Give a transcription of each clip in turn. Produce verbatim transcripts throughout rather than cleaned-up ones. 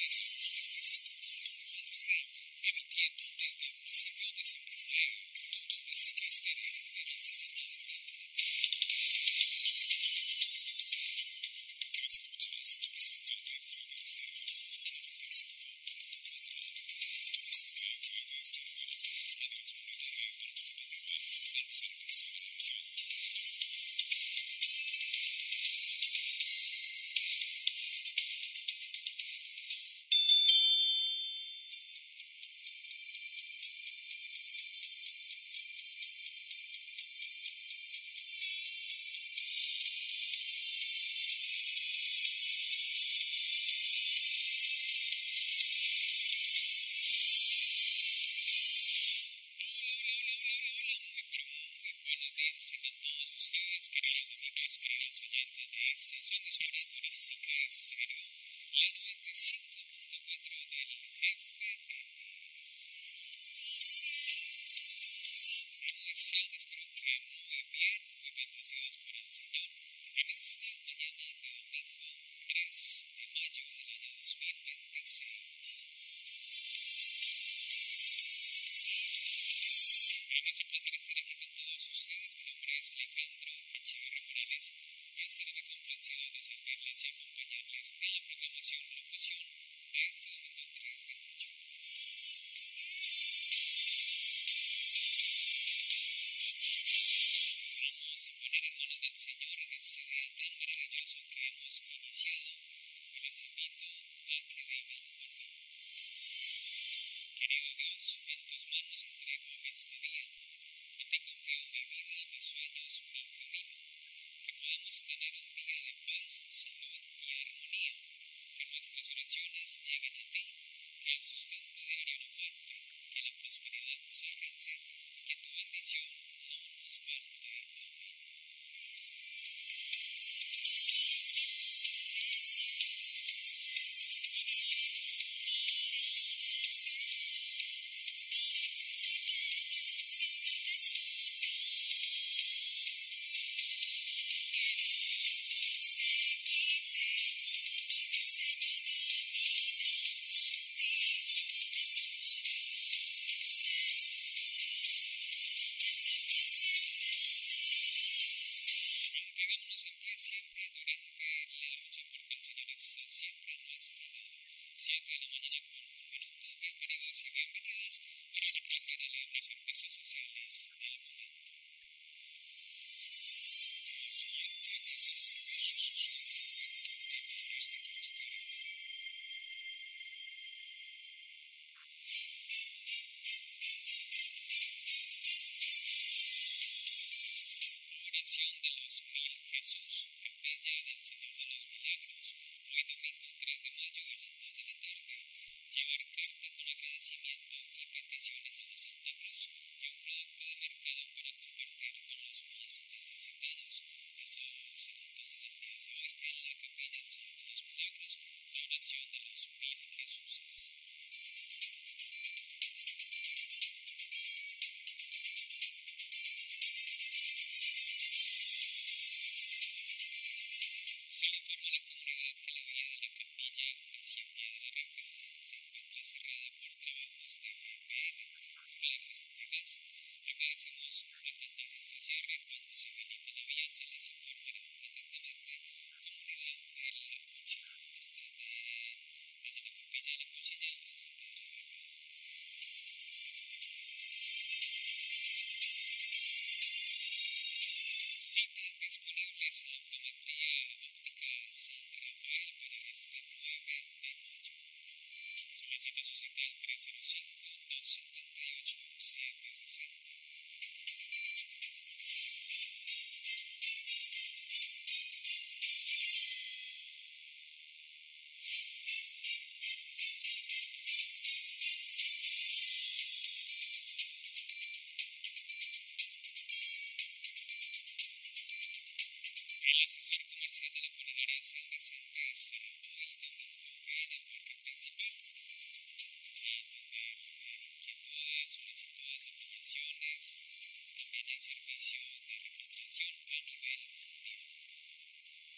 Servicios de repatriación a nivel mundial.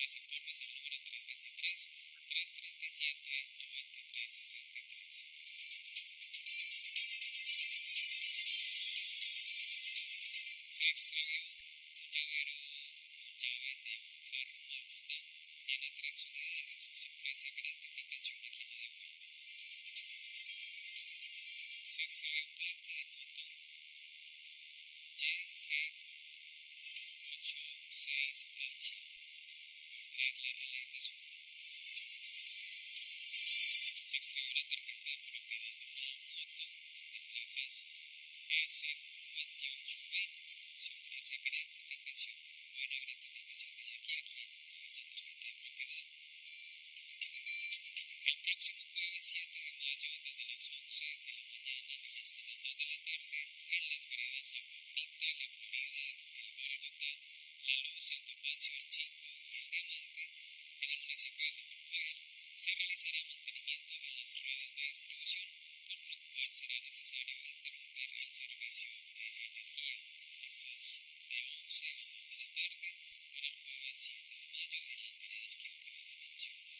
mayores informes al número tres dos tres, tres tres siete, nueve tres seis tres. Se extravió un llavero con llave de un carro Mazda. Tiene tres unidades y se ofrece gratificación a quien lo devuelva. Se extravió placa de moto Y G ocho seis H por Perla Alejos. Se extravió una tarjeta de propiedad de una moto de placas S veintiocho B. Se ofrece gratificación, buena gratificación, dice aquí a quien dio esa tarjeta de propiedad. El próximo jueves siete de mayo, desde las once de la mañana y hasta las dos de la tarde, en las veredas Agua Bonita, La Florida, El Gólgota, La Luz, El Topacio, El Chico y El Diamante, en el municipio de San Rafael, se realizará mantenimiento en las redes de distribución, por lo cual será necesario interrumpir el servicio de energía. Esto es de once a dos de la tarde para el jueves siete de mayo en las veredas que acabo de mencionar.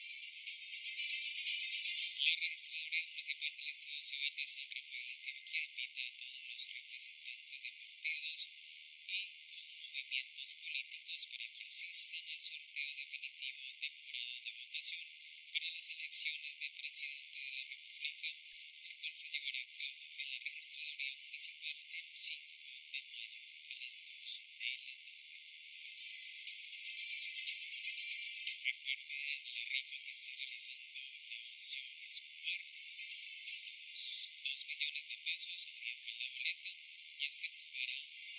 La Registraduría Municipal del Estado Civil de San Rafael, Antioquia, invita a todos los representantes de partidos y o movimientos políticos para que asistan al sorteo definitivo de jurados de votación para las elecciones de Presidente de la República, el cual se llevará a cabo en la Registraduría Municipal el cinco de mayo a las dos de la tarde. Recuerde la rifa que está realizando Leoncio Escobar, los dos millones de pesos adentro en la boleta, y se jugará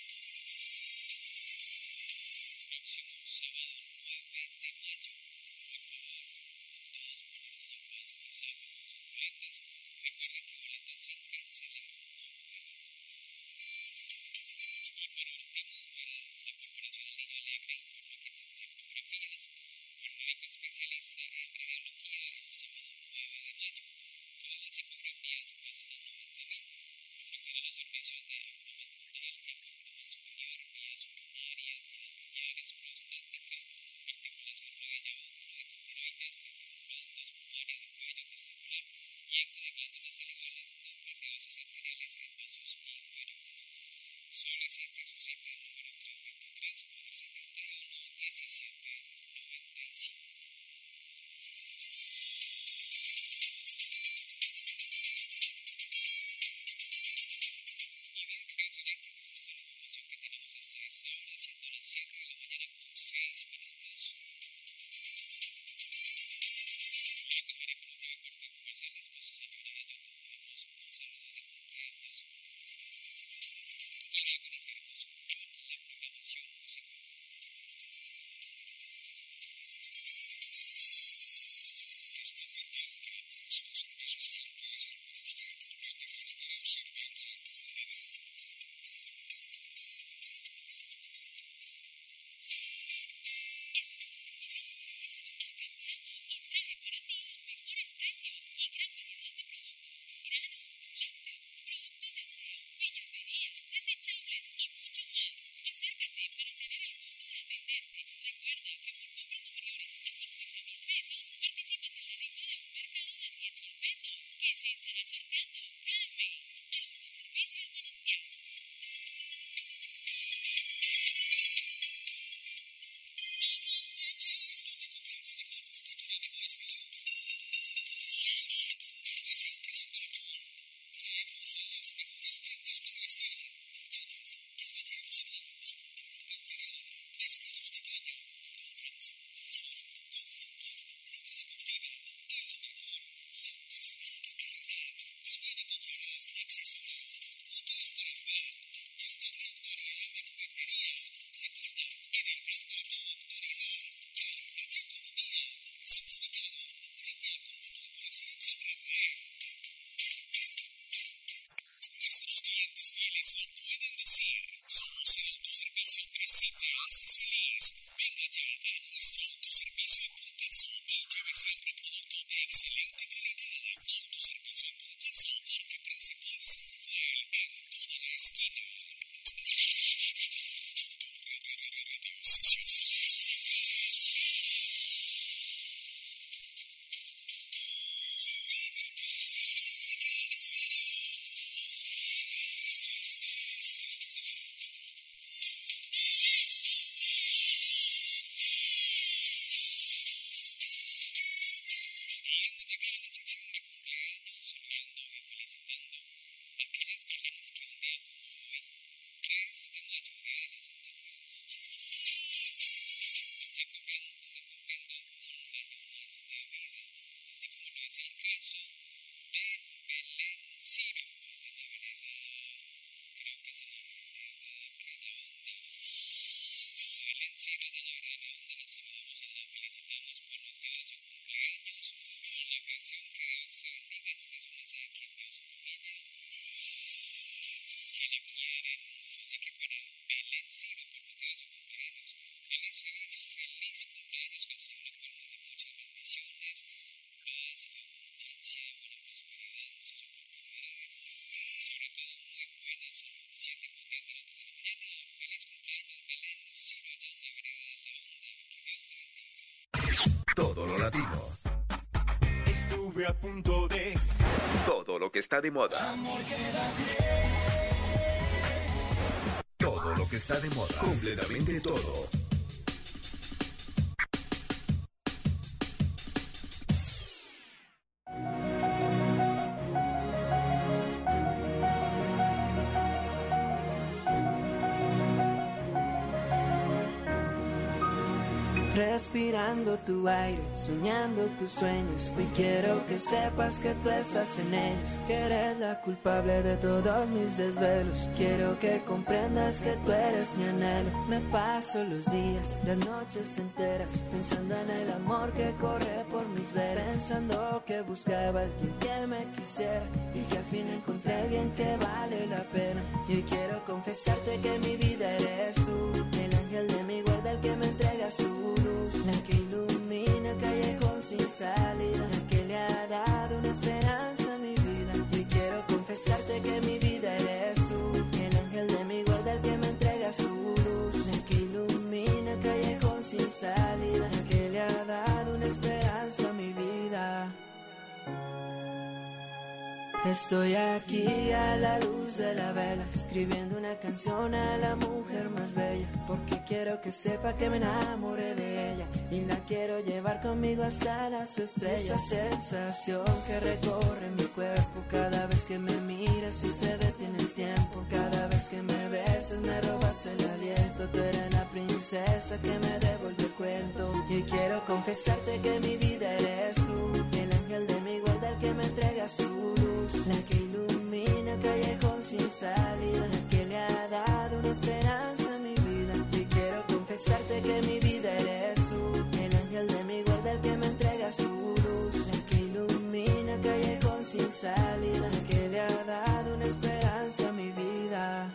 próximo sábado nueve de mayo. Por favor, todos ponerse la paz y salgan con sus boletas. Recuerden que boletas sin cancelar no hay. Y por último, el, la Corporación El Niño Alegre informa que tendrá ecografías con médico especialista en radiología el sábado nueve de mayo. Todas las ecografías cuestan noventa mil. Ofrecerá los servicios de abdomen total, eco abdomen superior, vías urinarias, vías biliares, prostática, articulación rodilla hombro, eco tiroides, tímpanos blandos, mamaria, de cuello, testicular y eco de glándulas salivales, doppler de vasos arteriales en vasos inferiores. Solicite su cita al número tres dos tres, cuatro siete uno, uno siete nueve cinco. Y bien, queridos oyentes, esa es toda la información que tenemos hasta esta hora, siendo las siete de la mañana con seis minutos. Los dejaré con un breve corte de comerciales, posterior a ello tendremos un saludo de cumpleaños y luego iniciaremos con la programación musical. Esta pendiente, si los servicios no puede ser por usted, les digo estaré observándola con cuidado. Todo lo latino. Estuve a punto de... Todo lo que está de moda. Todo lo que está de moda. Completamente todo. Respirando tu aire, soñando tus sueños. Hoy quiero que sepas que tú estás en ellos, que eres la culpable de todos mis desvelos. Quiero que comprendas que tú eres mi anhelo. Me paso los días, las noches enteras, pensando en el amor que corre por mis venas, pensando que buscaba a alguien que me quisiera y que al fin encontré a alguien que vale la pena. Y hoy quiero confesarte que mi vida eres tú, el ángel de mi guarda, el que me entrega su luz, la que ilumina el callejón sin salida, la que le ha dado una esperanza a mi vida. Y quiero confesarte que mi vida eres tú, el ángel de mi guarda, el que me entrega su luz, la que ilumina el callejón sin salida, la que le ha dado una esperanza a mi vida. Estoy aquí a la luz de la vela, escribiendo una canción a la mujer más bella, porque quiero que sepa que me enamoré de ella y la quiero llevar conmigo hasta las estrellas. Esa sensación que recorre mi cuerpo cada vez que me miras y se detiene el tiempo, cada vez que me besas me robas el aliento. Tú eres la princesa que me devolvió el cuento y quiero confesarte que mi vida eres tú, el ángel de mi guarda, el que me entrega su luz, la que ilumina el callejón sin salida, la que le ha dado una esperanza a mi vida. Y quiero confesarte que mi vida eres tú, el ángel de mi guarda, el que me entrega su luz, la que ilumina el callejón sin salida, la que le ha dado una esperanza a mi vida.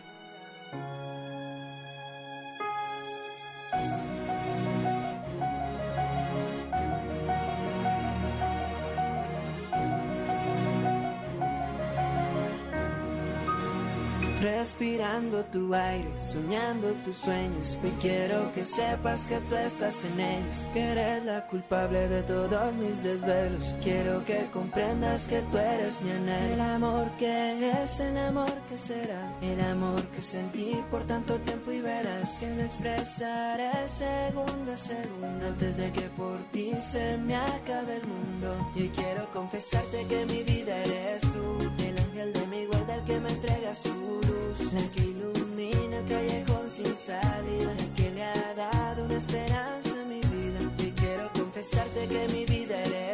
Respirando tu aire, soñando tus sueños. Hoy quiero que sepas que tú estás en ellos, que eres la culpable de todos mis desvelos. Quiero que comprendas que tú eres mi anhelo. El amor que es, el amor que será, el amor que sentí por tanto tiempo y verás que lo expresaré segundo a segundo antes de que por ti se me acabe el mundo. Y hoy quiero confesarte que mi vida eres tú, el ángel de mi guarda, el que me entrega su luz, la que ilumina el callejón sin salida, la que le ha dado una esperanza a mi vida. Y quiero confesarte que mi vida eres